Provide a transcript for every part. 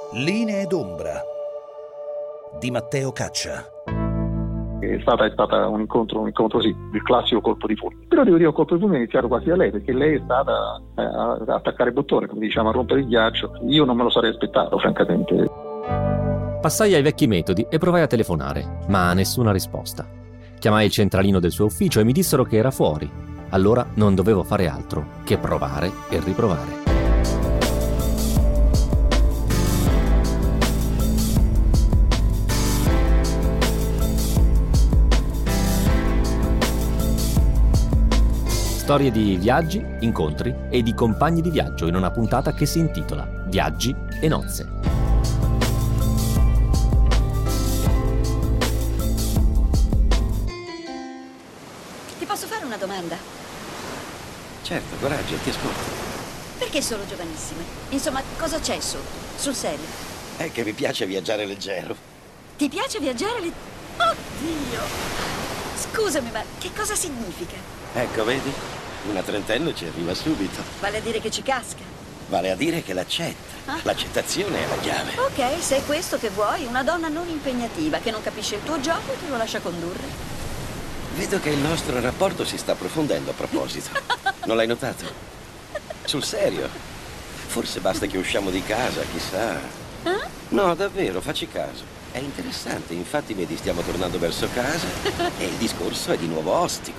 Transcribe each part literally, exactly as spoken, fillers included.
Linee d'ombra di Matteo Caccia. È stata, è stata un incontro, un incontro sì, il classico colpo di fulmine. Però devo dire che il colpo di fulmine è iniziato quasi da lei, perché lei è stata eh, ad attaccare il bottone, come diciamo, a rompere il ghiaccio. Io non me lo sarei aspettato, francamente. Passai ai vecchi metodi e provai a telefonare, ma nessuna risposta. Chiamai il centralino del suo ufficio e mi dissero che era fuori. Allora non dovevo fare altro che provare e riprovare. Storie di viaggi, incontri e di compagni di viaggio in una puntata che si intitola Viaggi e nozze. Ti posso fare una domanda? Certo, coraggio, ti ascolto. Perché solo giovanissime? Insomma, cosa c'è su? Sul serio? È che mi piace viaggiare leggero. Ti piace viaggiare? Le... Oddio! Scusami, ma che cosa significa? Ecco, vedi? Una trentenne ci arriva subito. Vale a dire che ci casca? Vale a dire che l'accetta. Ah. L'accettazione è la chiave. Ok, se è questo che vuoi, una donna non impegnativa, che non capisce il tuo gioco e te lo lascia condurre. Vedo che il nostro rapporto si sta approfondendo a proposito. Non l'hai notato? Sul serio? Forse basta che usciamo di casa, chissà. Eh? No, davvero, facci caso. È interessante, infatti vedi, stiamo tornando verso casa e il discorso è di nuovo ostico.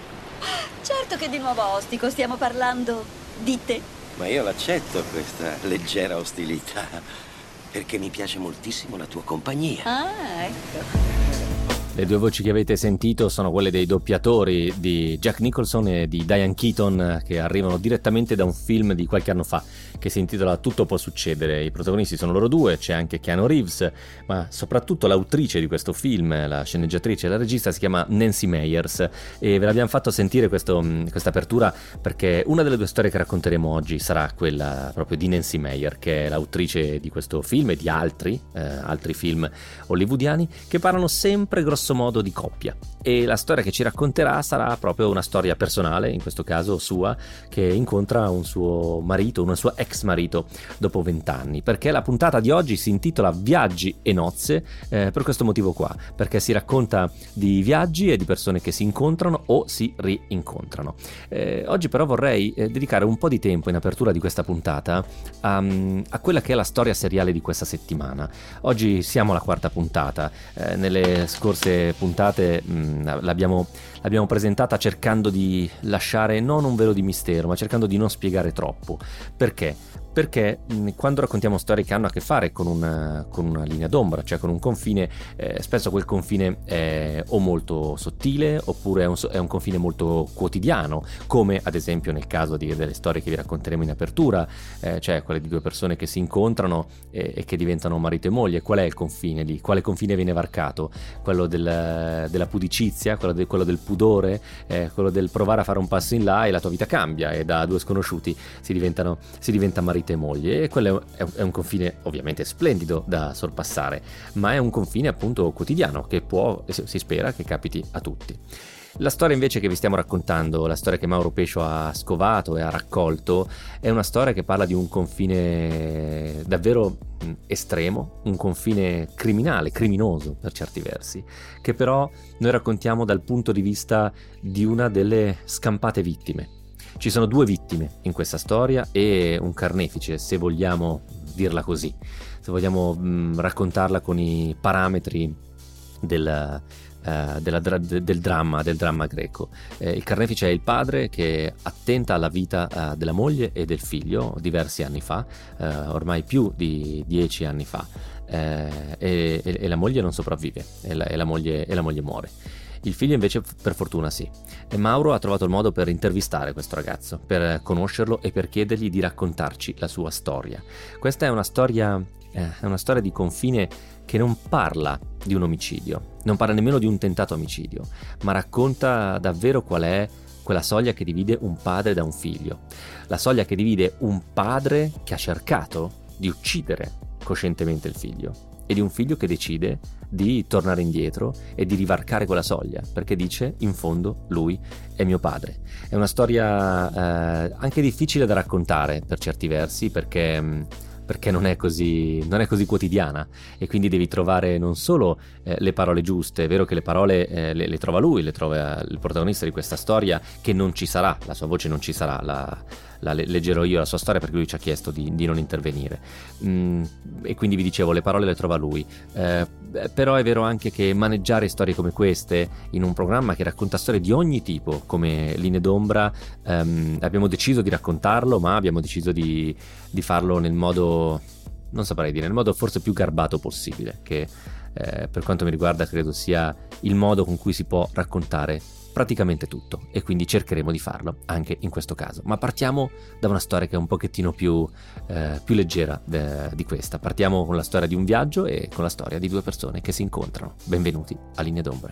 Certo che di nuovo ostico, stiamo parlando di te. Ma io l'accetto questa leggera ostilità, perché mi piace moltissimo la tua compagnia. Ah, ecco. Le due voci che avete sentito sono quelle dei doppiatori di Jack Nicholson e di Diane Keaton, che arrivano direttamente da un film di qualche anno fa che si intitola Tutto può succedere. I protagonisti sono loro due, c'è anche Keanu Reeves, ma soprattutto l'autrice di questo film, la sceneggiatrice e la regista, si chiama Nancy Meyers, e ve l'abbiamo fatto sentire questa apertura perché una delle due storie che racconteremo oggi sarà quella proprio di Nancy Meyers, che è l'autrice di questo film e di altri, eh, altri film hollywoodiani che parlano sempre grosso modo di coppia, e la storia che ci racconterà sarà proprio una storia personale, in questo caso sua, che incontra un suo marito, un suo ex marito dopo vent'anni, perché la puntata di oggi si intitola Viaggi e nozze, eh, per questo motivo qua, perché si racconta di viaggi e di persone che si incontrano o si rincontrano. Eh, oggi però vorrei eh, dedicare un po' di tempo in apertura di questa puntata a, a quella che è la storia seriale di questa settimana. Oggi siamo alla quarta puntata, eh, nelle scorse puntate mh, l'abbiamo, l'abbiamo presentata cercando di lasciare non un velo di mistero, ma cercando di non spiegare troppo. Perché? Perché mh, quando raccontiamo storie che hanno a che fare con una, con una linea d'ombra, cioè con un confine, eh, spesso quel confine è o molto sottile oppure è un, è un confine molto quotidiano, come ad esempio nel caso di, delle storie che vi racconteremo in apertura, eh, cioè quelle di due persone che si incontrano e, e che diventano marito e moglie. Qual è il confine lì? Quale confine viene varcato? Quello del, della pudicizia, quello, de, quello del pudore, eh, quello del provare a fare un passo in là e la tua vita cambia e da due sconosciuti si diventano si diventa marito e moglie, e quello è un confine ovviamente splendido da sorpassare, ma è un confine appunto quotidiano che può, si spera che capiti a tutti. La storia invece che vi stiamo raccontando, la storia che Mauro Pescio ha scovato e ha raccolto, è una storia che parla di un confine davvero estremo, un confine criminale, criminoso per certi versi, che però noi raccontiamo dal punto di vista di una delle scampate vittime. Ci sono due vittime in questa storia e un carnefice, se vogliamo dirla così, se vogliamo mh, raccontarla con i parametri del, uh, della, del dramma del dramma greco. Eh, il carnefice è il padre che attenta alla vita uh, della moglie e del figlio diversi anni fa, uh, ormai più di dieci anni fa, eh, e, e la moglie non sopravvive e la, e la moglie, e la moglie muore. Il figlio invece per fortuna sì. E Mauro ha trovato il modo per intervistare questo ragazzo, per conoscerlo e per chiedergli di raccontarci la sua storia. Questa è una storia, eh, è una storia di confine che non parla di un omicidio, non parla nemmeno di un tentato omicidio, ma racconta davvero qual è quella soglia che divide un padre da un figlio. La soglia che divide un padre che ha cercato di uccidere coscientemente il figlio e di un figlio che decide di tornare indietro e di rivarcare quella soglia, perché dice, in fondo, lui è mio padre. È una storia eh, anche difficile da raccontare per certi versi, perché mh, perché non è così, non è così quotidiana, e quindi devi trovare non solo eh, le parole giuste. È vero che le parole eh, le, le trova lui, le trova il protagonista di questa storia, che non ci sarà, la sua voce non ci sarà, la, la leggerò io la sua storia perché lui ci ha chiesto di, di non intervenire, mm, e quindi vi dicevo, le parole le trova lui, eh, però è vero anche che maneggiare storie come queste in un programma che racconta storie di ogni tipo come Linee d'ombra, ehm, abbiamo deciso di raccontarlo, ma abbiamo deciso di, di farlo nel modo, non saprei dire, nel modo forse più garbato possibile, che eh, per quanto mi riguarda credo sia il modo con cui si può raccontare praticamente tutto, e quindi cercheremo di farlo anche in questo caso. Ma partiamo da una storia che è un pochettino più, eh, più leggera de, di questa. Partiamo con la storia di un viaggio e con la storia di due persone che si incontrano. Benvenuti a Linee d'ombra.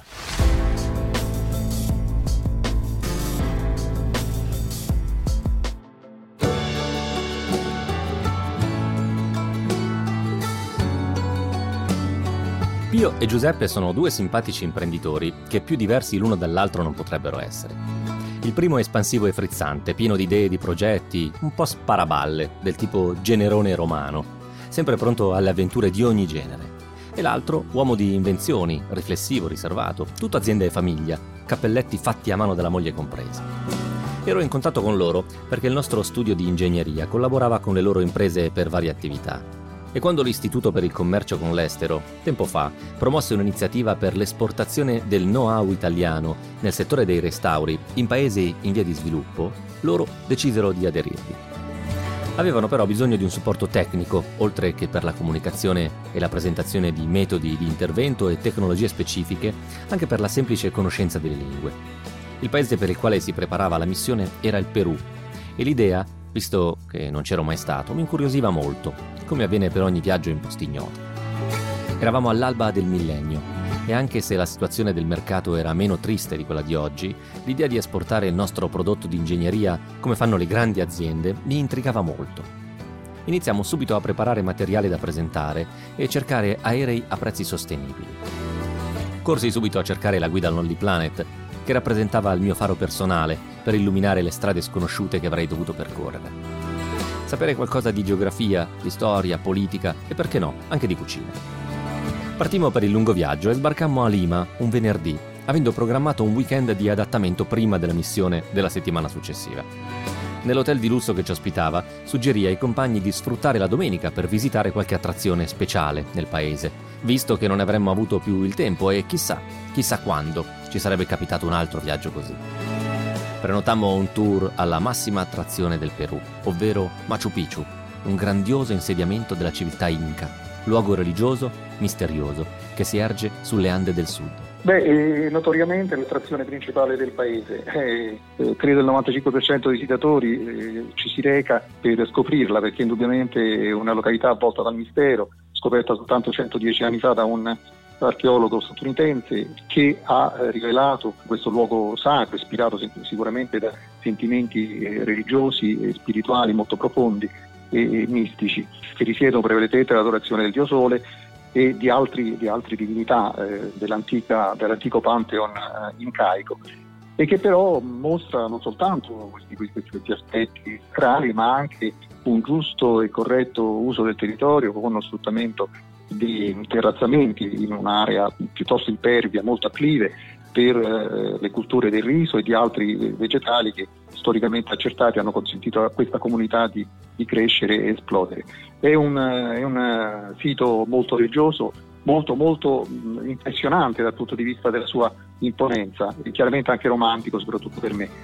Pio e Giuseppe sono due simpatici imprenditori che più diversi l'uno dall'altro non potrebbero essere. Il primo è espansivo e frizzante, pieno di idee e di progetti, un po' sparaballe, del tipo generone romano, sempre pronto alle avventure di ogni genere. E l'altro, uomo di invenzioni, riflessivo, riservato, tutto azienda e famiglia, cappelletti fatti a mano della moglie compresa. Ero in contatto con loro perché il nostro studio di ingegneria collaborava con le loro imprese per varie attività. E quando l'Istituto per il Commercio con l'Estero, tempo fa, promosse un'iniziativa per l'esportazione del know-how italiano nel settore dei restauri in paesi in via di sviluppo, loro decisero di aderirvi. Avevano però bisogno di un supporto tecnico, oltre che per la comunicazione e la presentazione di metodi di intervento e tecnologie specifiche, anche per la semplice conoscenza delle lingue. Il paese per il quale si preparava la missione era il Perù, e l'idea, visto che non c'ero mai stato, mi incuriosiva molto, come avviene per ogni viaggio in posti ignoti. Eravamo all'alba del millennio, e anche se la situazione del mercato era meno triste di quella di oggi, l'idea di esportare il nostro prodotto di ingegneria, come fanno le grandi aziende, mi intrigava molto. Iniziamo subito a preparare materiale da presentare e cercare aerei a prezzi sostenibili. Corsi subito a cercare la guida Lonely Planet, che rappresentava il mio faro personale per illuminare le strade sconosciute che avrei dovuto percorrere. Sapere qualcosa di geografia, di storia, politica e, perché no, anche di cucina. Partimmo per il lungo viaggio e sbarcammo a Lima un venerdì, avendo programmato un weekend di adattamento prima della missione della settimana successiva. Nell'hotel di lusso che ci ospitava, suggerì ai compagni di sfruttare la domenica per visitare qualche attrazione speciale nel paese, visto che non avremmo avuto più il tempo e chissà, chissà quando ci sarebbe capitato un altro viaggio così. Prenotammo un tour alla massima attrazione del Perù, ovvero Machu Picchu, un grandioso insediamento della civiltà Inca, luogo religioso, misterioso, che si erge sulle Ande del Sud. Beh, eh, notoriamente l'attrazione principale del paese, eh, eh, credo il novantacinque per cento dei visitatori eh, ci si reca per scoprirla, perché indubbiamente è una località avvolta dal mistero, scoperta soltanto centodieci anni fa da un archeologo statunitense che ha eh, rivelato questo luogo sacro, ispirato sicuramente da sentimenti eh, religiosi e spirituali molto profondi e, e mistici, che risiedono prevalentemente nell'adorazione del dio Sole e di altri, di altre divinità eh, dell'antica, dell'antico Pantheon eh, incaico, e che però mostra non soltanto questi, questi, questi aspetti sacrali, ma anche un giusto e corretto uso del territorio con uno sfruttamento di terrazzamenti in un'area piuttosto impervia, molto acclive per eh, le culture del riso e di altri vegetali che storicamente accertati hanno consentito a questa comunità di, di crescere e esplodere. È un, è un sito molto religioso, molto molto impressionante dal punto di vista della sua imponenza e chiaramente anche romantico, soprattutto per me.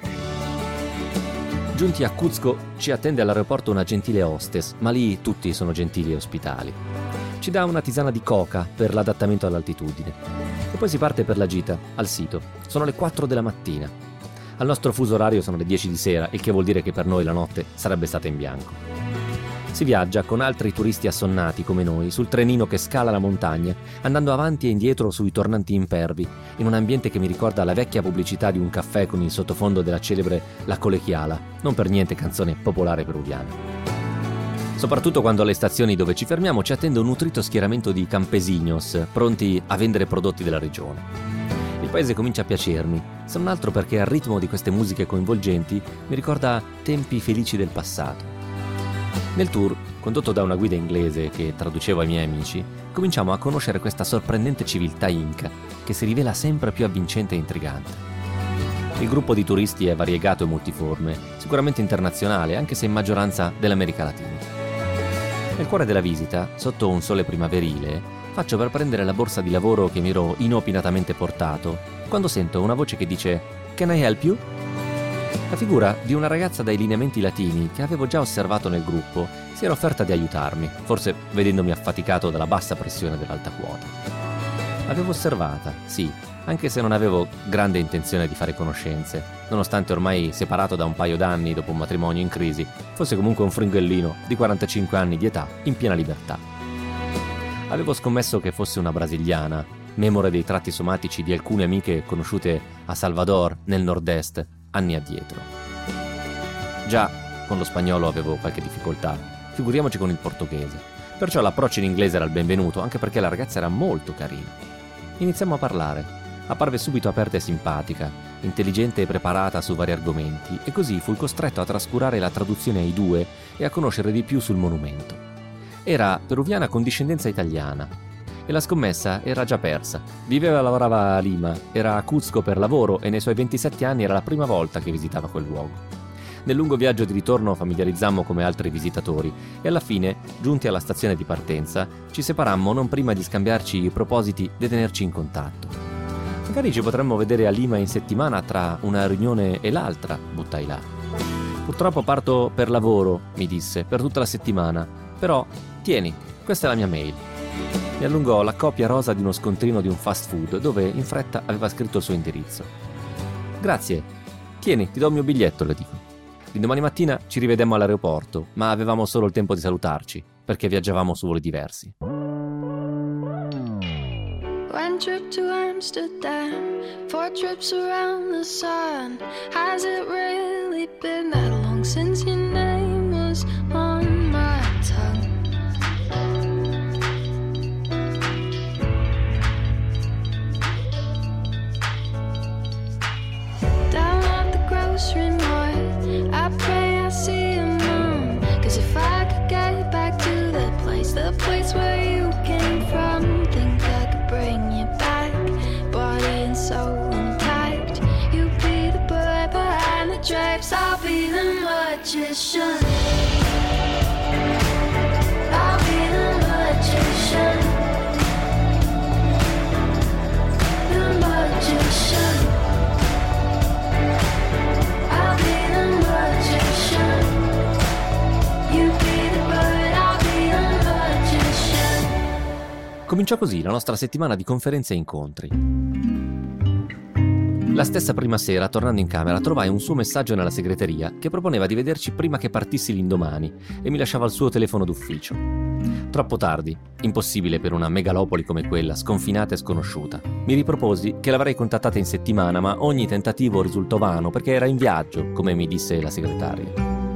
Giunti a Cuzco ci attende all'aeroporto una gentile hostess, ma lì tutti sono gentili e ospitali. Ci dà una tisana di coca per l'adattamento all'altitudine. E poi si parte per la gita, al sito. Sono le quattro della mattina. Al nostro fuso orario sono le dieci di sera, il che vuol dire che per noi la notte sarebbe stata in bianco. Si viaggia con altri turisti assonnati come noi sul trenino che scala la montagna, andando avanti e indietro sui tornanti impervi, in un ambiente che mi ricorda la vecchia pubblicità di un caffè con il sottofondo della celebre La Colechiala, non per niente canzone popolare peruviana. Soprattutto quando alle stazioni dove ci fermiamo ci attende un nutrito schieramento di campesinos, pronti a vendere prodotti della regione. Il paese comincia a piacermi, se non altro perché al ritmo di queste musiche coinvolgenti mi ricorda tempi felici del passato. Nel tour Condotto da una guida inglese che traducevo ai miei amici, cominciamo a conoscere questa sorprendente civiltà inca che si rivela sempre più avvincente e intrigante. Il gruppo di turisti è variegato e multiforme, sicuramente internazionale, anche se in maggioranza dell'America Latina. Nel cuore della visita, sotto un sole primaverile, faccio per prendere la borsa di lavoro che mi ero inopinatamente portato, quando sento una voce che dice «Can I help you?» La figura di una ragazza dai lineamenti latini che avevo già osservato nel gruppo si era offerta di aiutarmi, forse vedendomi affaticato dalla bassa pressione dell'alta quota. L'avevo osservata, sì, anche se non avevo grande intenzione di fare conoscenze, nonostante ormai separato da un paio d'anni dopo un matrimonio in crisi, fosse comunque un fringellino di quarantacinque anni di età in piena libertà. Avevo scommesso che fosse una brasiliana, memore dei tratti somatici di alcune amiche conosciute a Salvador, nel nord-est, anni addietro. Già con lo spagnolo avevo qualche difficoltà, figuriamoci con il portoghese, perciò l'approccio in inglese era il benvenuto, anche perché la ragazza era molto carina. Iniziamo a parlare, apparve subito aperta e simpatica, intelligente e preparata su vari argomenti, e così fui costretto a trascurare la traduzione ai due e a conoscere di più sul monumento. Era peruviana con discendenza italiana, e la scommessa era già persa. Viveva e lavorava a Lima, era a Cuzco per lavoro e nei suoi ventisette anni era la prima volta che visitava quel luogo. Nel lungo viaggio di ritorno familiarizzammo come altri visitatori e alla fine, giunti alla stazione di partenza, ci separammo non prima di scambiarci i propositi di tenerci in contatto. Magari ci potremmo vedere a Lima in settimana tra una riunione e l'altra, buttai là. Purtroppo parto per lavoro, mi disse, per tutta la settimana, però tieni, questa è la mia mail. Mi allungò la copia rosa di uno scontrino di un fast food dove in fretta aveva scritto il suo indirizzo. Grazie, tieni, ti do il mio biglietto, le dico. L'indomani mattina ci rivedemmo all'aeroporto, ma avevamo solo il tempo di salutarci, perché viaggiavamo su voli diversi. One trip to Amsterdam, four trips around the sun. Has it really been that long since your name was on my tongue? Down at the grocery mart, I pray I see your mom. 'Cause if I could get back to the place, the place where you came from, think I could bring you back, body and soul intact. You be the bird behind the drapes, I'll be the magician. I'll be the magician. The magician. I'll be the magician. You be the bird, I'll be the magician. Cominciò così la nostra settimana di conferenze e incontri. La stessa prima sera, tornando in camera, trovai un suo messaggio nella segreteria che proponeva di vederci prima che partissi l'indomani e mi lasciava il suo telefono d'ufficio. Troppo tardi, impossibile per una megalopoli come quella, sconfinata e sconosciuta. Mi riproposi che l'avrei contattata in settimana, ma ogni tentativo risultò vano perché era in viaggio, come mi disse la segretaria.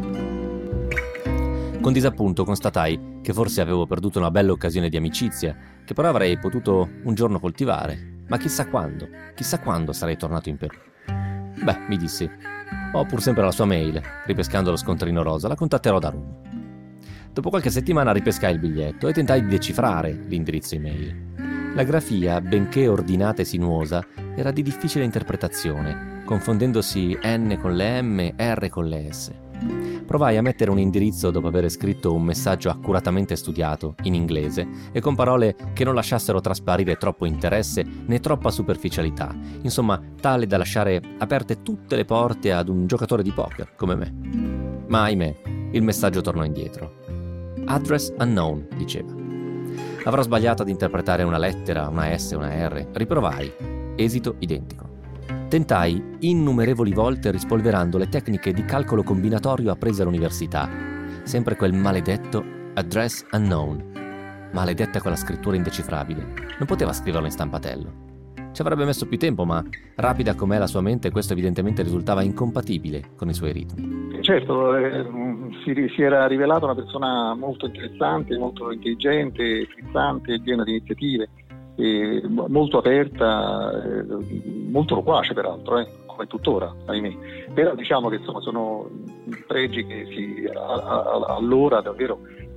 Con disappunto constatai che forse avevo perduto una bella occasione di amicizia, che però avrei potuto un giorno coltivare. Ma chissà quando, chissà quando sarei tornato in Perù. Beh, mi dissi, ho pur sempre la sua mail, ripescando lo scontrino rosa, la contatterò da Roma. Dopo qualche settimana ripescai il biglietto e tentai di decifrare l'indirizzo email. La grafia, benché ordinata e sinuosa, era di difficile interpretazione, confondendosi N con le M, R con le S. Provai a mettere un indirizzo dopo aver scritto un messaggio accuratamente studiato, in inglese, e con parole che non lasciassero trasparire troppo interesse né troppa superficialità, insomma, tale da lasciare aperte tutte le porte ad un giocatore di poker, come me. Ma ahimè, il messaggio tornò indietro. Address unknown, diceva. Avrò sbagliato ad interpretare una lettera, una S, una R. Riprovai. Esito identico. Tentai innumerevoli volte rispolverando le tecniche di calcolo combinatorio apprese all'università. Sempre quel maledetto address unknown. Maledetta quella scrittura indecifrabile. Non poteva scriverlo in stampatello. Ci avrebbe messo più tempo, ma rapida com'è la sua mente, questo evidentemente risultava incompatibile con i suoi ritmi. Certo, eh, si, si era rivelata una persona molto interessante, molto intelligente, frizzante, piena di iniziative. Eh, molto aperta, eh, molto loquace peraltro, eh, come tuttora, ahimè. Però diciamo che insomma sono pregi che si, a, a, allora davvero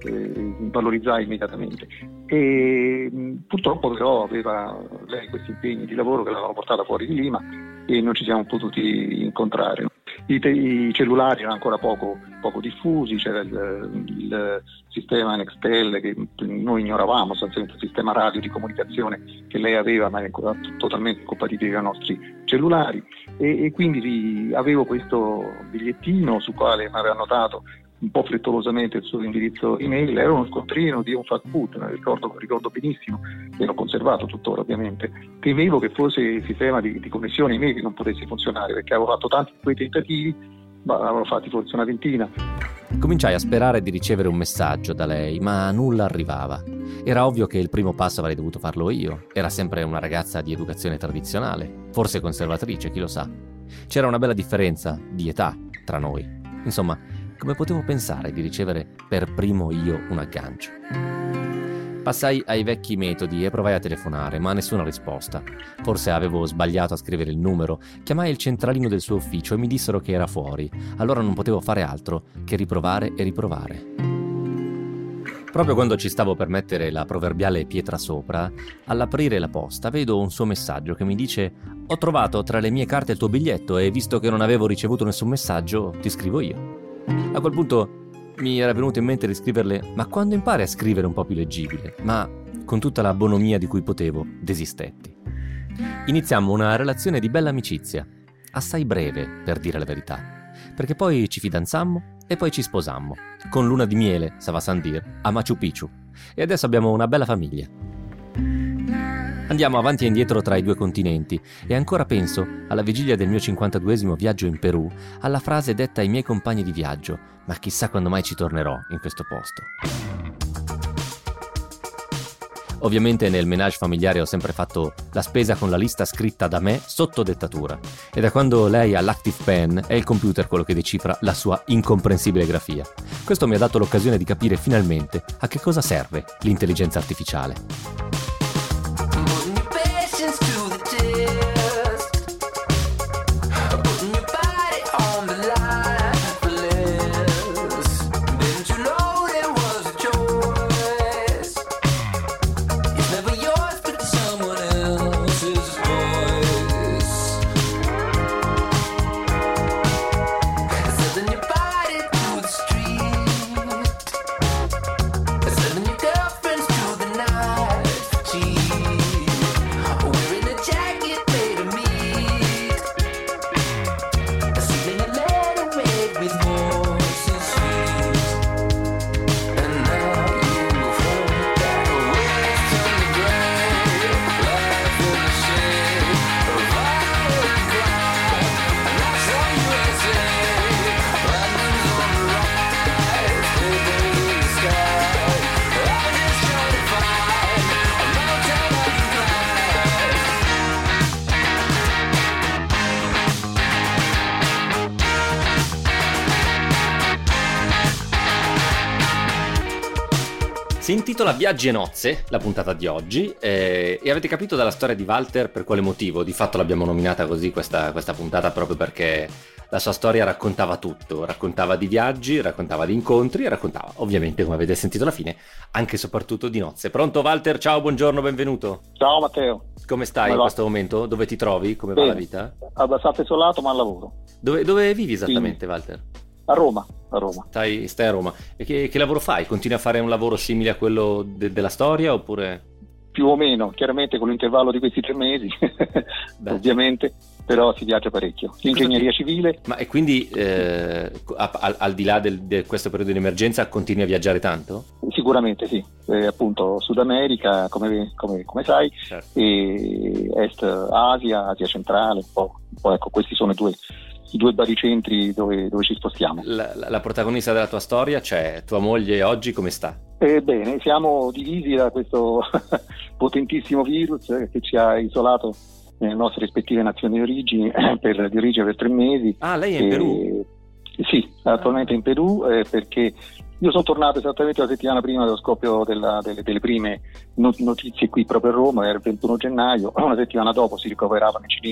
eh, valorizzai immediatamente. E mh, purtroppo però aveva lei questi impegni di lavoro che l'avevano portata fuori di Lima e non ci siamo potuti incontrare. I, te- i cellulari erano ancora poco, poco diffusi, c'era il, il sistema Nextel che noi ignoravamo, sostanzialmente il sistema radio di comunicazione che lei aveva, ma è ancora t- totalmente incompatibile con i nostri cellulari, e, e quindi avevo questo bigliettino sul quale mi aveva annotato un po' frettolosamente il suo indirizzo email. Era uno scontrino di un fast food, ne ricordo, ricordo benissimo, e l'ho conservato tuttora ovviamente. Temevo che fosse il sistema di, di connessione email che non potesse funzionare, perché avevo fatto tanti di quei tentativi, ma avevo fatti forse una ventina. Cominciai a sperare di ricevere un messaggio da lei, ma nulla arrivava. Era ovvio che il primo passo avrei dovuto farlo io. Era sempre una ragazza di educazione tradizionale, forse conservatrice, chi lo sa. C'era una bella differenza di età tra noi. Insomma, come potevo pensare di ricevere per primo io un aggancio? Passai ai vecchi metodi e provai a telefonare, ma nessuna risposta. Forse avevo sbagliato a scrivere il numero. Chiamai il centralino del suo ufficio e mi dissero che era fuori. Allora non potevo fare altro che riprovare e riprovare. Proprio quando ci stavo per mettere la proverbiale pietra sopra, all'aprire la posta vedo un suo messaggio che mi dice: «Ho trovato tra le mie carte il tuo biglietto e visto che non avevo ricevuto nessun messaggio, ti scrivo io». A quel punto mi era venuto in mente di scriverle: «Ma quando impari a scrivere un po' più leggibile?» Ma con tutta la bonomia di cui potevo, desistetti. Iniziammo una relazione di bella amicizia, assai breve per dire la verità, perché poi ci fidanzammo e poi ci sposammo, con luna di miele, ça va sans dire, a Machu Picchu, e adesso abbiamo una bella famiglia. Andiamo avanti e indietro tra i due continenti e ancora penso, alla vigilia del mio cinquantaduesimo viaggio in Perù, alla frase detta ai miei compagni di viaggio: «Ma chissà quando mai ci tornerò in questo posto». Ovviamente nel ménage familiare ho sempre fatto la spesa con la lista scritta da me sotto dettatura, e da quando lei ha l'Active Pen è il computer quello che decifra la sua incomprensibile grafia. Questo mi ha dato l'occasione di capire finalmente a che cosa serve l'intelligenza artificiale. Si intitola Viaggi e nozze, la puntata di oggi, eh, e avete capito dalla storia di Walter per quale motivo. Di fatto l'abbiamo nominata così questa, questa puntata proprio perché la sua storia raccontava tutto, raccontava di viaggi, raccontava di incontri e raccontava, ovviamente, come avete sentito alla fine, anche e soprattutto di nozze. Pronto Walter? Ciao, buongiorno, benvenuto. Ciao Matteo. Come stai come in questo momento? Dove ti trovi? Come Bene. va la vita? Abbastanza isolato, ma al lavoro. Dove, dove vivi esattamente, Quindi, Walter? A Roma, a Roma. Stai, stai a Roma. E che, che lavoro fai? Continui a fare un lavoro simile a quello de- della storia oppure? Più o meno, chiaramente con l'intervallo di questi tre mesi, ovviamente, però si viaggia parecchio. Ingegneria ti... civile. Ma e quindi eh, al, al di là di questo periodo di emergenza continui a viaggiare tanto? Sicuramente sì, eh, appunto Sud America, come, come, come sai, certo. E Est Asia, Asia centrale, un po', un po', ecco, questi sono i due, i due baricentri dove, dove ci spostiamo. La, la, la protagonista della tua storia, cioè tua moglie, oggi come sta? Ebbene, siamo divisi da questo potentissimo virus che ci ha isolato nelle nostre rispettive nazioni di origine per, di origine per tre mesi. Ah, lei è in e, Perù? Sì, attualmente in Perù, eh, perché io sono tornato esattamente la settimana prima dello scoppio della, delle, delle prime notizie qui proprio a Roma, era il ventuno gennaio, una settimana dopo si ricoveravano i cinesi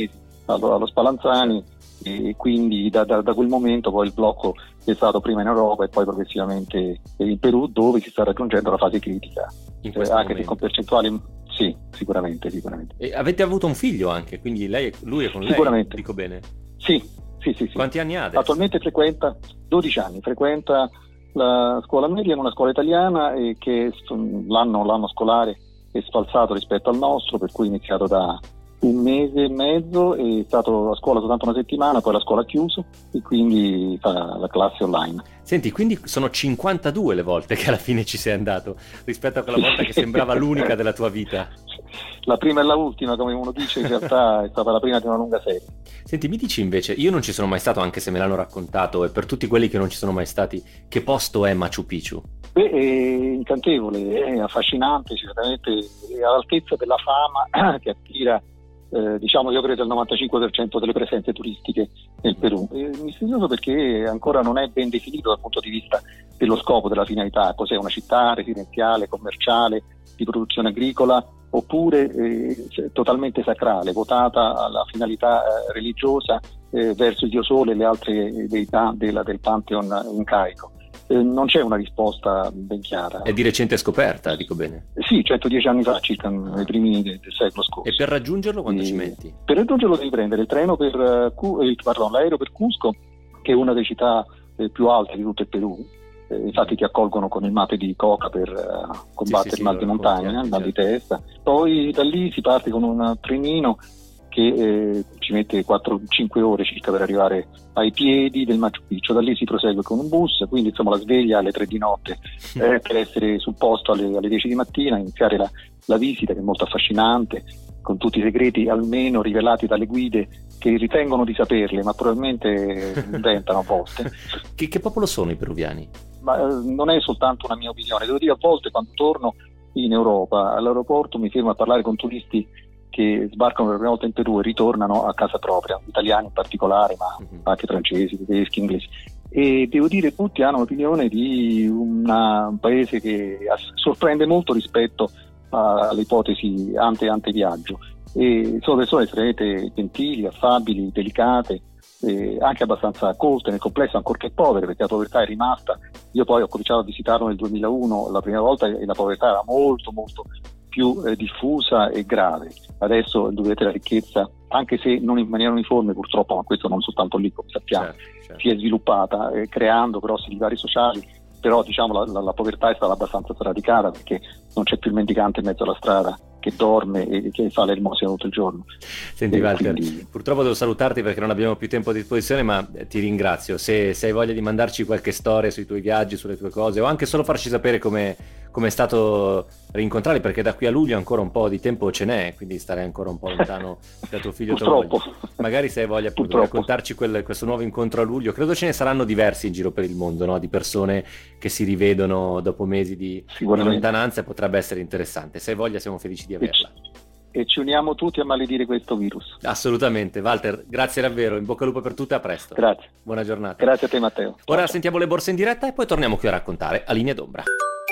allo, allo Spallanzani, e quindi da, da, da quel momento poi il blocco è stato prima in Europa e poi progressivamente in Perù, dove si sta raggiungendo la fase critica, in eh, anche momento. se con percentuali, sì, sicuramente, sicuramente. E avete avuto un figlio anche, quindi lei, lui è con lei, Sicuramente. dico bene? Sì, sì, sì, sì. Quanti anni ha adesso? Attualmente frequenta dodici anni, frequenta la scuola media in una scuola italiana e che l'anno, l'anno scolare è sfalsato rispetto al nostro, per cui è iniziato da un mese e mezzo, è stato a scuola soltanto una settimana, poi la scuola ha chiuso e quindi fa la classe online. Senti, quindi sono cinquantadue le volte che alla fine ci sei andato, rispetto a quella volta che sembrava l'unica della tua vita. La prima e la ultima, come uno dice, in realtà è stata la prima di una lunga serie. Senti, mi dici invece, io non ci sono mai stato, anche se me l'hanno raccontato, e per tutti quelli che non ci sono mai stati, che posto è Machu Picchu? Beh, è incantevole, è affascinante, certamente è all'altezza della fama che attira, eh, diciamo, io credo il novantacinque per cento delle presenze turistiche nel Perù. È misterioso perché ancora non è ben definito dal punto di vista dello scopo, della finalità, cos'è una città residenziale, commerciale, di produzione agricola, oppure eh, totalmente sacrale, votata alla finalità eh, religiosa eh, verso il dio Sole e le altre deità della, del Pantheon incaico. Eh, non c'è una risposta ben chiara. È di recente scoperta, dico bene? Sì, centodieci anni fa, circa nei primi del, del secolo scorso. E per raggiungerlo quando e, ci metti? Per raggiungerlo devi prendere il treno per uh, il, pardon, l'aereo per Cusco, che è una delle città eh, più alte di tutto il Perù. Eh, infatti ti accolgono con il mate di coca per uh, combattere sì, sì, il mal sì, di montagna, il mal certo. di testa. Poi da lì si parte con un trenino che eh, ci mette quattro cinque ore circa per arrivare ai piedi del Machu Picchu. Da lì si prosegue con un bus, quindi insomma la sveglia alle tre di notte eh, per essere sul posto alle, alle dieci di mattina, iniziare la, la visita, che è molto affascinante, con tutti i segreti almeno rivelati dalle guide, che ritengono di saperli ma probabilmente inventano a volte. Che, che popolo sono i peruviani? Ma eh, non è soltanto una mia opinione, devo dire, a volte quando torno in Europa all'aeroporto mi fermo a parlare con turisti che sbarcano per la prima volta in Perù e ritornano a casa propria, italiani in particolare, ma uh-huh. anche francesi, tedeschi, inglesi. E devo dire, tutti hanno un'opinione di una, un paese che sorprende molto rispetto a, alle ipotesi ante, ante viaggio. E sono persone estremamente gentili, affabili, delicate, eh, anche abbastanza colte nel complesso, ancorché povere, perché la povertà è rimasta. Io poi ho cominciato a visitarlo nel duemilauno la prima volta e la povertà era molto molto più eh, diffusa e grave. Adesso vedete la ricchezza, anche se non in maniera uniforme purtroppo, ma questo non soltanto lì, come sappiamo, certo, certo. si è sviluppata eh, creando grossi divari sociali, però diciamo la, la, la povertà è stata abbastanza sradicata, perché non c'è più il mendicante in mezzo alla strada che dorme e che fa l'elemosina tutto il giorno. Senti e Walter, quindi... purtroppo devo salutarti perché non abbiamo più tempo a disposizione, ma ti ringrazio. Se, se hai voglia di mandarci qualche storia sui tuoi viaggi, sulle tue cose, o anche solo farci sapere come è stato rincontrarli, perché da qui a luglio ancora un po' di tempo ce n'è, quindi starei ancora un po' lontano da tuo figlio. Purtroppo. Magari se hai voglia appunto di raccontarci quel, questo nuovo incontro a luglio. Credo ce ne saranno diversi in giro per il mondo, no? Di persone che si rivedono dopo mesi di, di lontananza, potrebbe essere interessante. Se hai voglia siamo felici di averla. E ci uniamo tutti a maledire questo virus. Assolutamente. Walter, grazie davvero, in bocca al lupo per tutto e a presto. Grazie. Buona giornata. Grazie a te Matteo. Ora ciao, sentiamo le borse in diretta e poi torniamo qui a raccontare a Linee d'Ombra.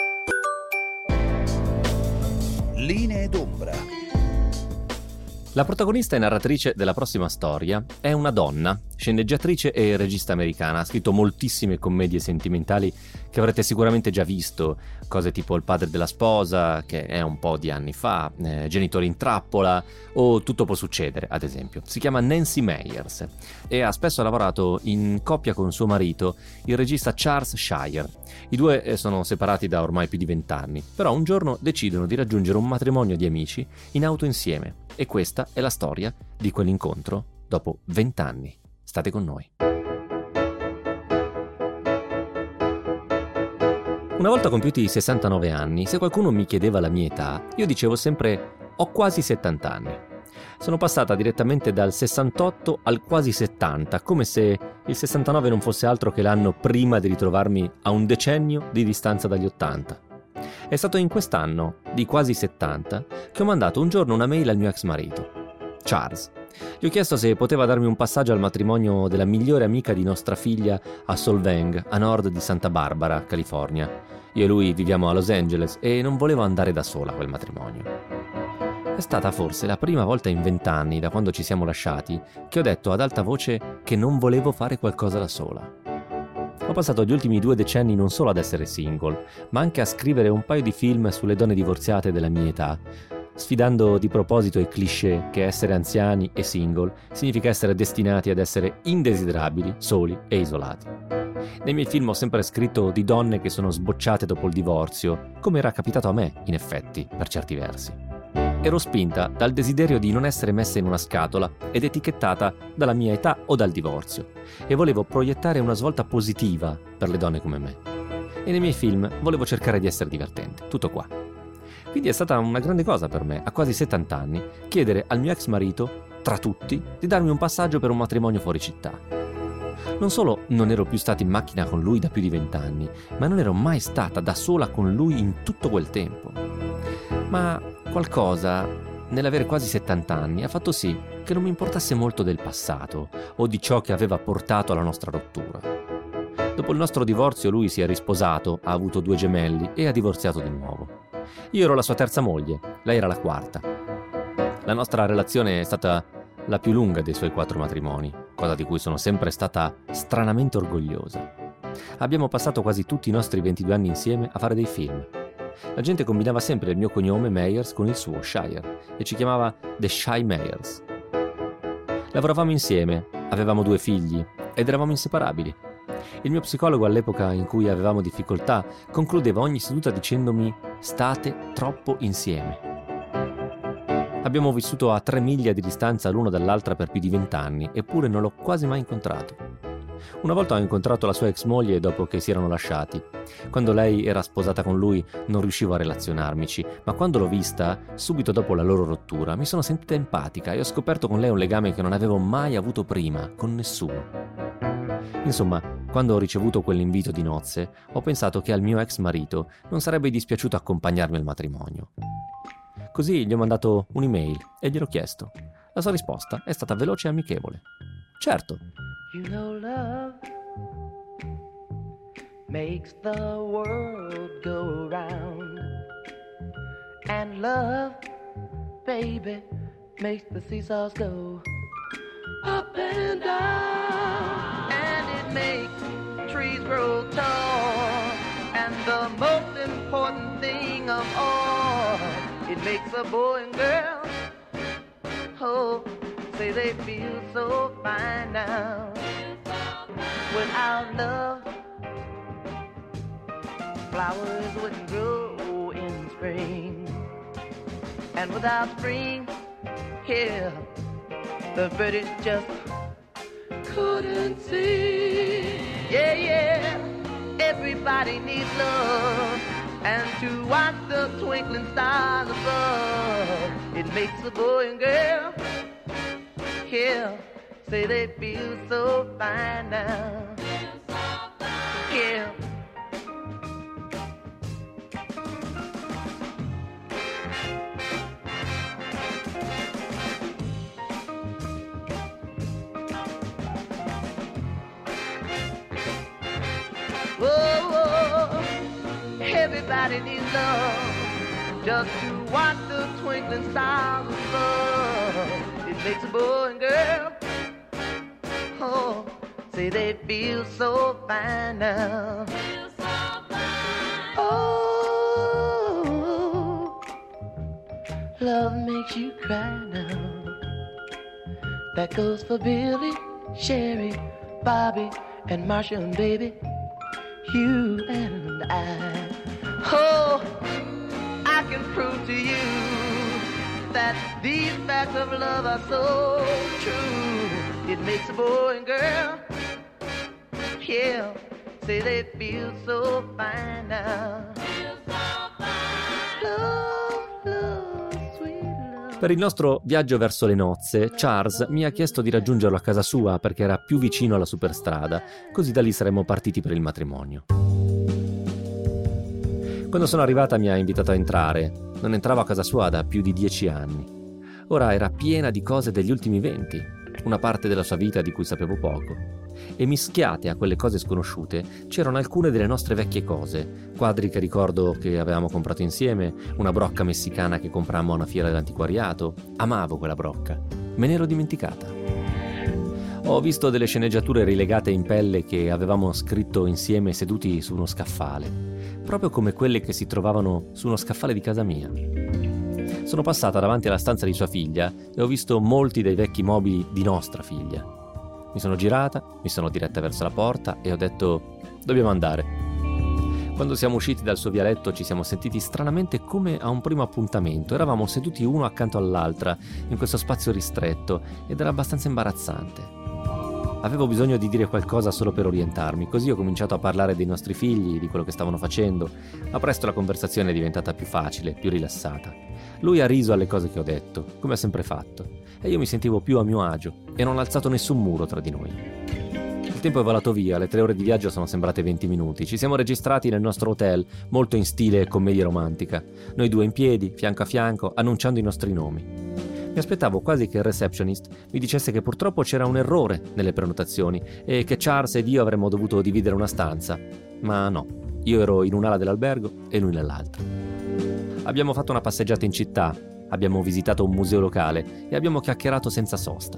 Linee d'Ombra. La protagonista e narratrice della prossima storia è una donna, sceneggiatrice e regista americana. Ha scritto moltissime commedie sentimentali che avrete sicuramente già visto, cose tipo Il padre della sposa, che è un po' di anni fa, eh, Genitori in trappola o Tutto può succedere, ad esempio. Si chiama Nancy Meyers e ha spesso lavorato in coppia con suo marito, il regista Charles Shyer. I due sono separati da ormai più di vent'anni, però un giorno decidono di raggiungere un matrimonio di amici in auto insieme. E questa è la storia di quell'incontro dopo vent'anni. State con noi. Una volta compiuti i sessantanove anni, se qualcuno mi chiedeva la mia età, io dicevo sempre ho quasi settanta anni. Sono passata direttamente dal sessantotto al quasi settanta, come se il sessantanove non fosse altro che l'anno prima di ritrovarmi a un decennio di distanza dagli ottanta. È stato in quest'anno, di quasi settanta, che ho mandato un giorno una mail al mio ex marito, Charles. Gli ho chiesto se poteva darmi un passaggio al matrimonio della migliore amica di nostra figlia a Solvang, a nord di Santa Barbara, California. Io e lui viviamo a Los Angeles e non volevo andare da sola a quel matrimonio. È È stata forse la prima volta in vent'anni, da quando ci siamo lasciati, che ho detto ad alta voce che non volevo fare qualcosa da sola. Ho passato gli ultimi due decenni non solo ad essere single, ma anche a scrivere un paio di film sulle donne divorziate della mia età, sfidando di proposito i cliché che essere anziani e single significa essere destinati ad essere indesiderabili, soli e isolati. Nei miei film ho sempre scritto di donne che sono sbocciate dopo il divorzio, come era capitato a me, in effetti, per certi versi. Ero spinta dal desiderio di non essere messa in una scatola ed etichettata dalla mia età o dal divorzio, e volevo proiettare una svolta positiva per le donne come me. E nei miei film volevo cercare di essere divertente, tutto qua. Quindi è stata una grande cosa per me, a quasi settanta anni, chiedere al mio ex marito, tra tutti, di darmi un passaggio per un matrimonio fuori città. Non solo non ero più stata in macchina con lui da più di vent'anni, ma non ero mai stata da sola con lui in tutto quel tempo. Ma qualcosa, nell'avere quasi settanta anni, ha fatto sì che non mi importasse molto del passato o di ciò che aveva portato alla nostra rottura. Dopo il nostro divorzio lui si è risposato, ha avuto due gemelli e ha divorziato di nuovo. Io ero la sua terza moglie, lei era la quarta. La nostra relazione è stata la più lunga dei suoi quattro matrimoni, cosa di cui sono sempre stata stranamente orgogliosa. Abbiamo passato quasi tutti i nostri ventidue anni insieme a fare dei film. La gente combinava sempre il mio cognome Meyers con il suo, Shire, e ci chiamava The Shy Meyers. Lavoravamo insieme, avevamo due figli ed eravamo inseparabili. Il mio psicologo all'epoca in cui avevamo difficoltà concludeva ogni seduta dicendomi «State troppo insieme». Abbiamo vissuto a tre miglia di distanza l'uno dall'altra per più di vent'anni, eppure non l'ho quasi mai incontrato. Una volta ho incontrato la sua ex moglie dopo che si erano lasciati. Quando lei era sposata con lui non riuscivo a relazionarmici, ma quando l'ho vista, subito dopo la loro rottura, mi sono sentita empatica e ho scoperto con lei un legame che non avevo mai avuto prima, con nessuno. Insomma, quando ho ricevuto quell'invito di nozze, ho pensato che al mio ex marito non sarebbe dispiaciuto accompagnarmi al matrimonio. Così gli ho mandato un'email e gliel'ho chiesto. La sua risposta è stata veloce e amichevole. Certo. You know love makes the world go round, and love, baby, makes the seesaws go up and down, and it makes trees grow tall, and the most important thing of all, it makes a boy and girl, oh, say they feel so fine now. Without love, flowers wouldn't grow in spring, and without spring, here, the birdies just couldn't sing. Yeah, yeah, everybody needs love, and to watch the twinkling stars above, it makes a boy and girl, yeah, say they feel so fine now. Yeah. Whoa, whoa, everybody needs love, just to watch the twinkling stars above. It makes a boy and girl, oh, say they feel so fine now. Oh, love makes you cry now. That goes for Billy, Sherry, Bobby, and Marsha and baby, you and I. Oh, I can prove to you that these facts of love are so true. It makes a boy and girl, yeah, say they feel so fine now. Love, love, sweet love. Per il nostro viaggio verso le nozze, Charles mi ha chiesto di raggiungerlo a casa sua perché era più vicino alla superstrada, così da lì saremmo partiti per il matrimonio. Quando sono arrivata mi ha invitato a entrare. Non entravo a casa sua da più di dieci anni. Ora era piena di cose degli ultimi venti, una parte della sua vita di cui sapevo poco. E mischiate a quelle cose sconosciute c'erano alcune delle nostre vecchie cose, quadri che ricordo che avevamo comprato insieme, una brocca messicana che comprammo a una fiera dell'antiquariato. Amavo quella brocca, me ne ero dimenticata. Ho visto delle sceneggiature rilegate in pelle che avevamo scritto insieme seduti su uno scaffale, proprio come quelle che si trovavano su uno scaffale di casa mia. Sono passata davanti alla stanza di sua figlia e ho visto molti dei vecchi mobili di nostra figlia. Mi sono girata, mi sono diretta verso la porta e ho detto: dobbiamo andare. Quando siamo usciti dal suo vialetto ci siamo sentiti stranamente come a un primo appuntamento. Eravamo seduti uno accanto all'altra in questo spazio ristretto ed era abbastanza imbarazzante. Avevo bisogno di dire qualcosa solo per orientarmi, così ho cominciato a parlare dei nostri figli, di quello che stavano facendo, ma presto la conversazione è diventata più facile, più rilassata. Lui ha riso alle cose che ho detto, come ha sempre fatto, e io mi sentivo più a mio agio e non ho alzato nessun muro tra di noi. Il tempo è volato via, le tre ore di viaggio sono sembrate venti minuti. Ci siamo registrati nel nostro hotel, molto in stile commedia romantica, noi due in piedi, fianco a fianco, annunciando i nostri nomi. Mi aspettavo quasi che il receptionist mi dicesse che purtroppo c'era un errore nelle prenotazioni e che Charles ed io avremmo dovuto dividere una stanza, ma no, io ero in un'ala dell'albergo e lui nell'altra. Abbiamo fatto una passeggiata in città, abbiamo visitato un museo locale e abbiamo chiacchierato senza sosta.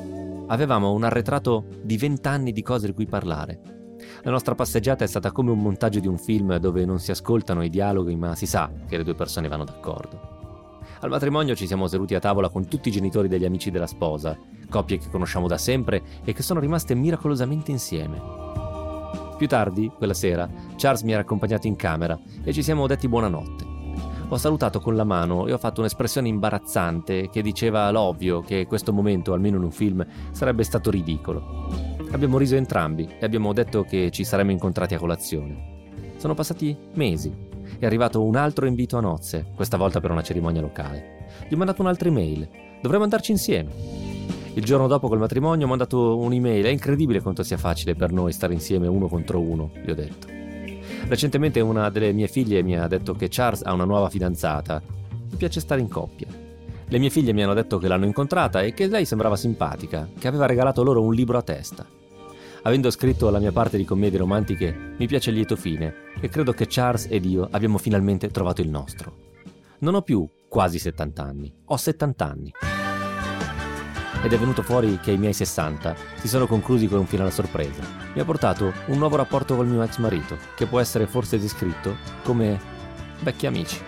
Avevamo un arretrato di vent'anni di cose di cui parlare. La nostra passeggiata è stata come un montaggio di un film dove non si ascoltano i dialoghi, ma si sa che le due persone vanno d'accordo. Al matrimonio ci siamo seduti a tavola con tutti i genitori degli amici della sposa, coppie che conosciamo da sempre e che sono rimaste miracolosamente insieme. Più tardi, quella sera, Charles mi era accompagnato in camera e ci siamo detti buonanotte. Ho salutato con la mano e ho fatto un'espressione imbarazzante che diceva l'ovvio, che questo momento, almeno in un film, sarebbe stato ridicolo. Abbiamo riso entrambi e abbiamo detto che ci saremmo incontrati a colazione. Sono passati mesi. È arrivato un altro invito a nozze, questa volta per una cerimonia locale. Gli ho mandato un'altra email. Dovremmo andarci insieme. Il giorno dopo col matrimonio ho mandato un'email. È incredibile quanto sia facile per noi stare insieme uno contro uno, gli ho detto. Recentemente una delle mie figlie mi ha detto che Charles ha una nuova fidanzata. Mi piace stare in coppia. Le mie figlie mi hanno detto che l'hanno incontrata e che lei sembrava simpatica, che aveva regalato loro un libro a testa. Avendo scritto la mia parte di commedie romantiche, mi piace il lieto fine e credo che Charles ed io abbiamo finalmente trovato il nostro. Non ho più quasi settanta anni, ho settanta anni. Ed è venuto fuori che i miei sessanta si sono conclusi con un finale a sorpresa. Mi ha portato un nuovo rapporto col mio ex marito, che può essere forse descritto come vecchi amici.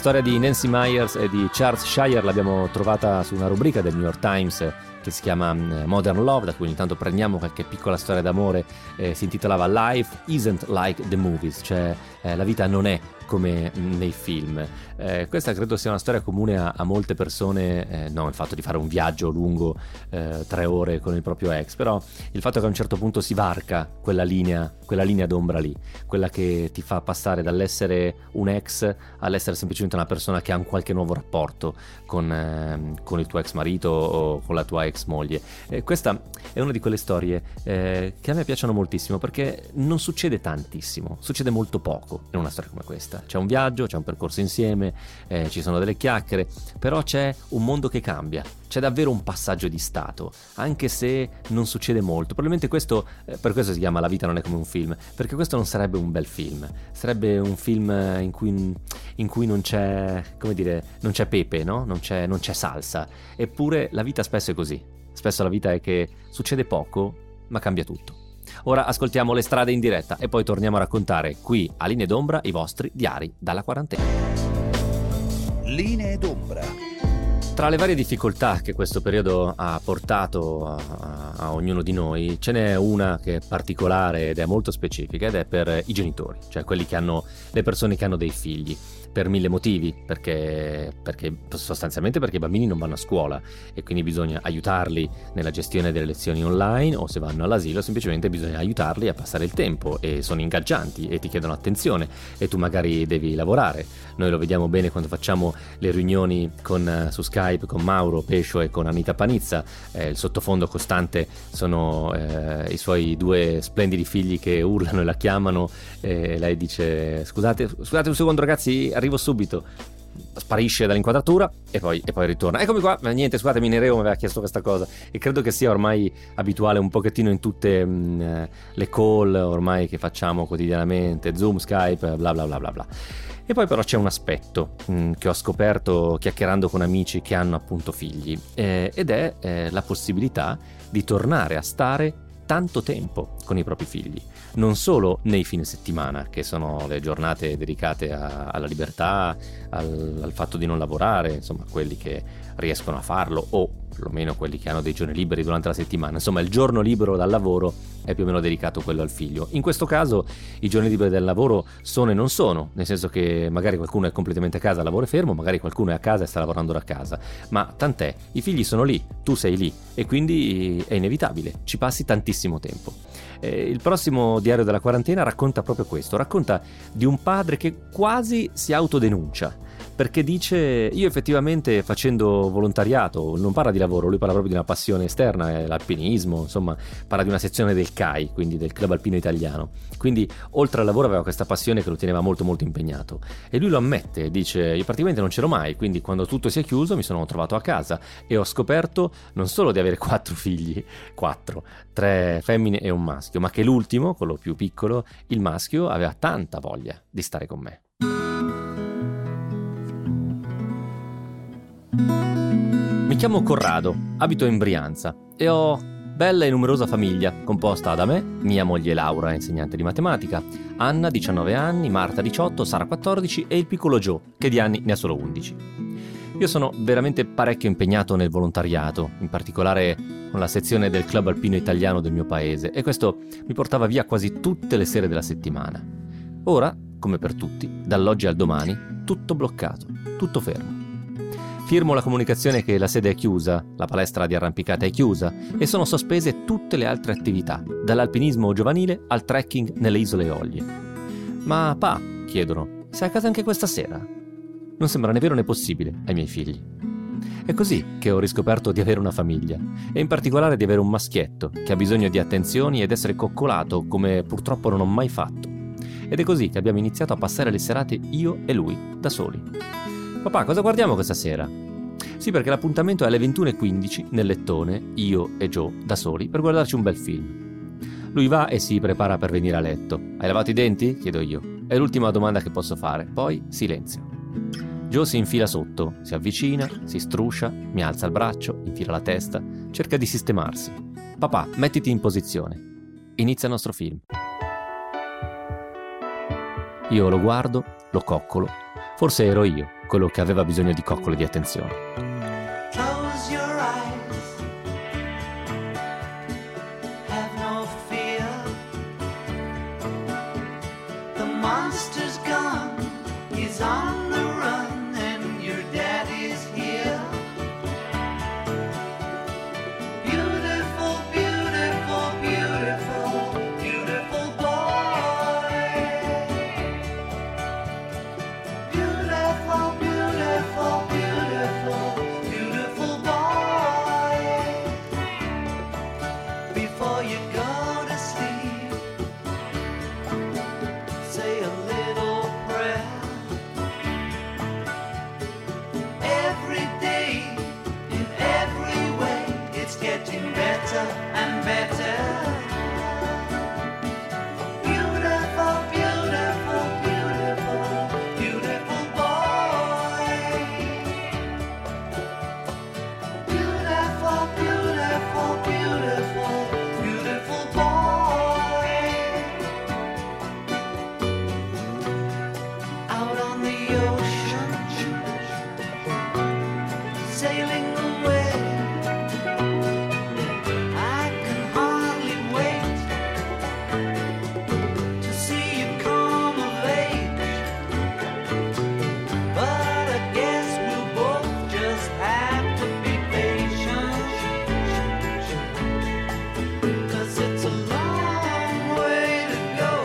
storia di Nancy Myers e di Charles Shire l'abbiamo trovata su una rubrica del New York Times che si chiama Modern Love, da cui ogni tanto prendiamo qualche piccola storia d'amore. Eh, si intitolava Life Isn't Like the Movies, cioè eh, la vita non è come nei film. Eh, questa credo sia una storia comune a, a molte persone, eh, no il fatto di fare un viaggio lungo eh, tre ore con il proprio ex, però il fatto che a un certo punto si varca quella linea, quella linea d'ombra lì, quella che ti fa passare dall'essere un ex all'essere semplicemente una persona che ha un qualche nuovo rapporto con, eh, con il tuo ex marito o con la tua ex moglie. Eh, questa è una di quelle storie eh, che a me piacciono moltissimo, perché non succede tantissimo, succede molto poco in una storia come questa. C'è un viaggio, c'è un percorso insieme, eh, ci sono delle chiacchiere, però c'è un mondo che cambia, c'è davvero un passaggio di stato, anche se non succede molto. Probabilmente questo, eh, per questo si chiama La vita non è come un film, perché questo non sarebbe un bel film, sarebbe un film in cui, in cui non c'è, come dire, non c'è pepe, no? Non c'è, non c'è salsa. Eppure la vita spesso è così, spesso la vita è che succede poco, ma cambia tutto. Ora ascoltiamo Le strade in diretta e poi torniamo a raccontare qui a Linee d'Ombra i vostri diari dalla quarantena. Linee d'Ombra. Tra le varie difficoltà che questo periodo ha portato a, a, a ognuno di noi, ce n'è una che è particolare ed è molto specifica, ed è per i genitori, cioè quelli che hanno, le persone che hanno dei figli, per mille motivi, perché, perché sostanzialmente perché i bambini non vanno a scuola e quindi bisogna aiutarli nella gestione delle lezioni online, o se vanno all'asilo semplicemente bisogna aiutarli a passare il tempo e sono ingaggianti e ti chiedono attenzione e tu magari devi lavorare. Noi lo vediamo bene quando facciamo le riunioni con, su Skype con Mauro Pescio e con Anita Panizza, eh, il sottofondo costante sono eh, i suoi due splendidi figli che urlano e la chiamano e lei dice scusate, scusate un secondo ragazzi, arrivo subito, sparisce dall'inquadratura e poi, e poi ritorna, eccomi qua, ma niente scusatemi, Nereo mi aveva chiesto questa cosa, e credo che sia ormai abituale un pochettino in tutte mh, le call ormai che facciamo quotidianamente, Zoom, Skype, bla bla bla bla bla. E poi però c'è un aspetto mh, che ho scoperto chiacchierando con amici che hanno appunto figli, eh, ed è eh, la possibilità di tornare a stare tanto tempo con i propri figli, non solo nei fine settimana, che sono le giornate dedicate a, alla libertà, al, al fatto di non lavorare, insomma quelli che riescono a farlo, o perlomeno quelli che hanno dei giorni liberi durante la settimana, insomma il giorno libero dal lavoro è più o meno dedicato quello al figlio. In questo caso i giorni liberi del lavoro sono e non sono, nel senso che magari qualcuno è completamente a casa, il lavoro è fermo, magari qualcuno è a casa e sta lavorando da casa, ma tant'è, i figli sono lì, tu sei lì e quindi è inevitabile, ci passi tantissimo tempo. Eh, il prossimo diario della quarantena racconta proprio questo, racconta di un padre che quasi si autodenuncia, perché dice io effettivamente facendo volontariato, non parla di lavoro, lui parla proprio di una passione esterna, è l'alpinismo, insomma parla di una sezione del C A I, quindi del Club Alpino Italiano, quindi oltre al lavoro aveva questa passione che lo teneva molto molto impegnato e lui lo ammette, dice io praticamente non c'ero mai, quindi quando tutto si è chiuso mi sono trovato a casa e ho scoperto non solo di avere quattro figli, quattro, tre femmine e un maschio, ma che l'ultimo, quello più piccolo, il maschio, aveva tanta voglia di stare con me. Mi chiamo Corrado, abito in Brianza e ho bella e numerosa famiglia composta da me, mia moglie Laura, insegnante di matematica, Anna diciannove anni, Marta diciotto, Sara quattordici e il piccolo Joe che di anni ne ha solo undici. Io sono veramente parecchio impegnato nel volontariato, in particolare con la sezione del Club Alpino Italiano del mio paese, e questo mi portava via quasi tutte le sere della settimana. Ora, come per tutti, dall'oggi al domani, tutto bloccato, tutto fermo. Firmo la comunicazione che la sede è chiusa, la palestra di arrampicata è chiusa e sono sospese tutte le altre attività, dall'alpinismo giovanile al trekking nelle isole Eolie. Ma pa, chiedono, sei a casa anche questa sera? Non sembra né vero né possibile ai miei figli. È così che ho riscoperto di avere una famiglia, e in particolare di avere un maschietto che ha bisogno di attenzioni ed essere coccolato come purtroppo non ho mai fatto. Ed è così che abbiamo iniziato a passare le serate io e lui, da soli. Papà, cosa guardiamo questa sera? Sì, perché l'appuntamento è alle ventuno e quindici nel lettone, io e Joe, da soli, per guardarci un bel film. Lui va e si prepara per venire a letto. Hai lavato i denti? Chiedo io. È l'ultima domanda che posso fare. Poi silenzio. Joe si infila sotto, si avvicina, si struscia, mi alza il braccio, infila la testa, cerca di sistemarsi. Papà, mettiti in posizione. Inizia il nostro film. Io lo guardo, lo coccolo, Forse ero io, quello che aveva bisogno di coccole di attenzione. Close your eyes, have no fear. The monster's gone, he's on the run, and your daddy's here. Beautiful, beautiful, beautiful, beautiful boy. Beautiful, beautiful, beautiful, beautiful boy. Before you go to sleep, say a little prayer. Every day, in every way, it's getting better and better. Beautiful, beautiful, beautiful, beautiful boy. Beautiful, beautiful, beautiful, beautiful boy. Out on the ocean, sailing away. I can hardly wait to see you come of age. But I guess we'll both just have to be patient, 'cause it's a long way to go,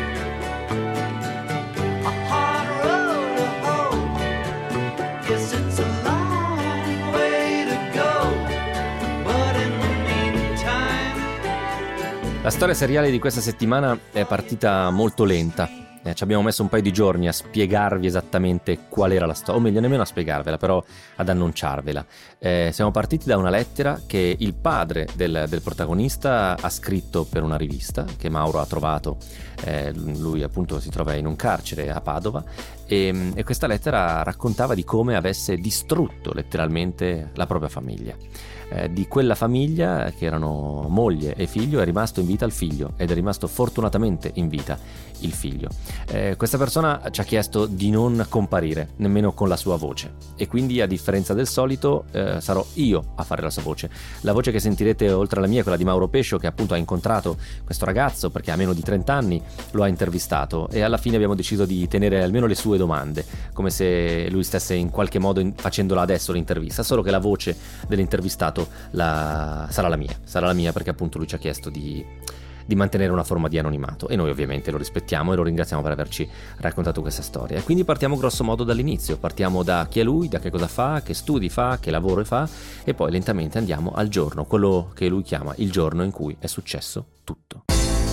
a hard road to hoe. Yes, it's a long way to go, but in the meantime. La storia seriale di questa settimana è partita molto lenta. Eh, ci abbiamo messo un paio di giorni a spiegarvi esattamente qual era la storia, o meglio nemmeno a spiegarvela, però ad annunciarvela. Eh, siamo partiti da una lettera che il padre del, del protagonista ha scritto per una rivista che Mauro ha trovato. Eh, lui appunto si trova in un carcere a Padova e, e questa lettera raccontava di come avesse distrutto letteralmente la propria famiglia. Eh, di quella famiglia che erano moglie e figlio è rimasto in vita il figlio ed è rimasto fortunatamente in vita il figlio. Eh, questa persona ci ha chiesto di non comparire nemmeno con la sua voce e quindi a differenza del solito eh, sarò io a fare la sua voce. La voce che sentirete oltre alla mia è quella di Mauro Pescio, che appunto ha incontrato questo ragazzo perché ha meno di trenta anni, lo ha intervistato e alla fine abbiamo deciso di tenere almeno le sue domande, come se lui stesse in qualche modo in- facendola adesso l'intervista, solo che la voce dell'intervistato la... sarà la mia, sarà la mia perché appunto lui ci ha chiesto di, di mantenere una forma di anonimato e noi ovviamente lo rispettiamo e lo ringraziamo per averci raccontato questa storia. E quindi partiamo grosso modo dall'inizio, partiamo da chi è lui, da che cosa fa, che studi fa, che lavoro fa e poi lentamente andiamo al giorno, quello che lui chiama il giorno in cui è successo tutto.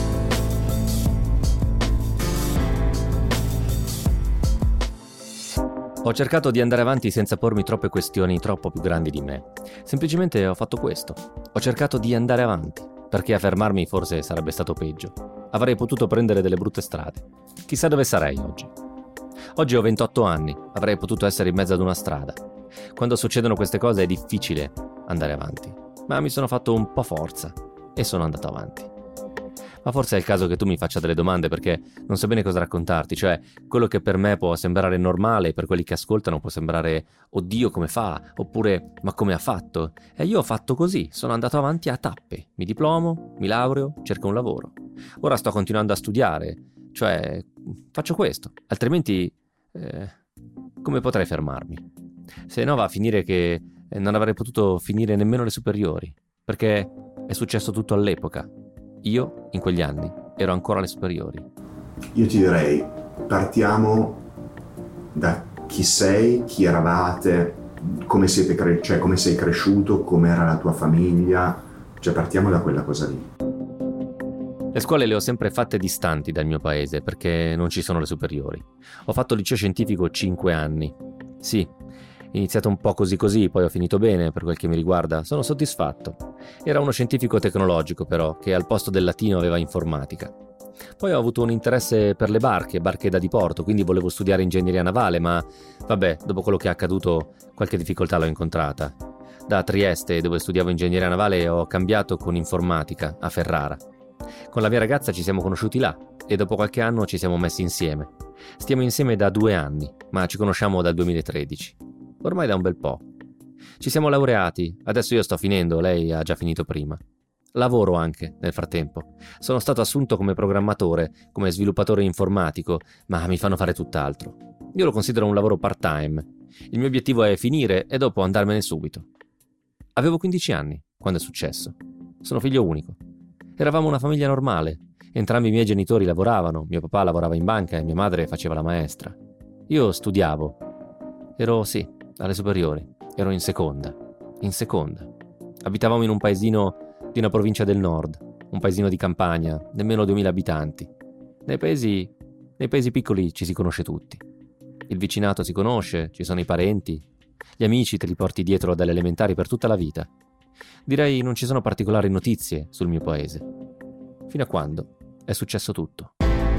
Ho cercato di andare avanti senza pormi troppe questioni troppo più grandi di me. Semplicemente ho fatto questo. Ho cercato di andare avanti, perché a fermarmi forse sarebbe stato peggio. Avrei potuto prendere delle brutte strade. Chissà dove sarei oggi. Oggi ho ventotto anni, avrei potuto essere in mezzo ad una strada. Quando succedono queste cose è difficile andare avanti, ma mi sono fatto un po' forza e sono andato avanti. Ma forse è il caso che tu mi faccia delle domande perché non so bene cosa raccontarti, cioè quello che per me può sembrare normale, per quelli che ascoltano può sembrare oddio come fa, oppure ma come ha fatto? E io ho fatto così, sono andato avanti a tappe, mi diplomo, mi laureo, cerco un lavoro. Ora sto continuando a studiare, cioè faccio questo, altrimenti eh, come potrei fermarmi? Se no va a finire che non avrei potuto finire nemmeno le superiori, perché è successo tutto all'epoca. Io, in quegli anni, ero ancora alle superiori. Io ti direi, partiamo da chi sei, chi eravate, come siete cre- cioè come sei cresciuto, com'era la tua famiglia, cioè partiamo da quella cosa lì. Le scuole le ho sempre fatte distanti dal mio paese perché non ci sono le superiori. Ho fatto il liceo scientifico cinque anni. Sì, iniziato un po' così così, poi ho finito bene per quel che mi riguarda, sono soddisfatto. Era uno scientifico tecnologico però, che al posto del latino aveva informatica. Poi ho avuto un interesse per le barche, barche da diporto, quindi volevo studiare ingegneria navale, ma vabbè, dopo quello che è accaduto qualche difficoltà l'ho incontrata. Da Trieste, dove studiavo ingegneria navale, ho cambiato con informatica a Ferrara. Con la mia ragazza ci siamo conosciuti là e dopo qualche anno ci siamo messi insieme. Stiamo insieme da due anni, ma ci conosciamo dal duemilatredici. Ormai da un bel po'. Ci siamo laureati, adesso io sto finendo, lei ha già finito prima. Lavoro anche, nel frattempo. Sono stato assunto come programmatore, come sviluppatore informatico, ma mi fanno fare tutt'altro. Io lo considero un lavoro part-time. Il mio obiettivo è finire e dopo andarmene subito. Avevo quindici anni quando è successo. Sono figlio unico. Eravamo una famiglia normale. Entrambi i miei genitori lavoravano, mio papà lavorava in banca e mia madre faceva la maestra. Io studiavo. Ero, sì, alle superiori. Ero in seconda. In seconda. Abitavamo in un paesino di una provincia del nord, un paesino di campagna, nemmeno duemila abitanti. Nei paesi, nei paesi piccoli ci si conosce tutti. Il vicinato si conosce, ci sono i parenti, gli amici te li porti dietro dalle elementari per tutta la vita. Direi non ci sono particolari notizie sul mio paese. Fino a quando è successo tutto.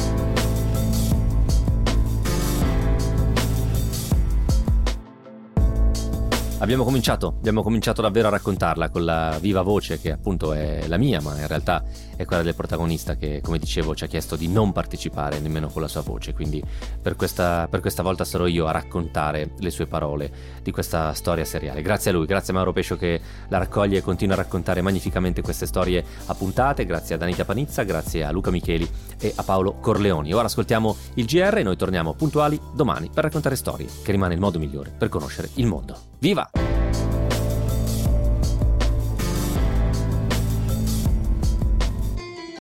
Abbiamo cominciato, abbiamo cominciato davvero a raccontarla con la viva voce che appunto è la mia, ma in realtà è quella del protagonista che, come dicevo, ci ha chiesto di non partecipare nemmeno con la sua voce, quindi per questa, per questa volta sarò io a raccontare le sue parole di questa storia seriale. Grazie a lui, grazie a Mauro Pescio che la raccoglie e continua a raccontare magnificamente queste storie a puntate, grazie ad Anita Panizza, grazie a Luca Micheli e a Paolo Corleoni. Ora ascoltiamo il G R e noi torniamo puntuali domani per raccontare storie, che rimane il modo migliore per conoscere il mondo. Viva!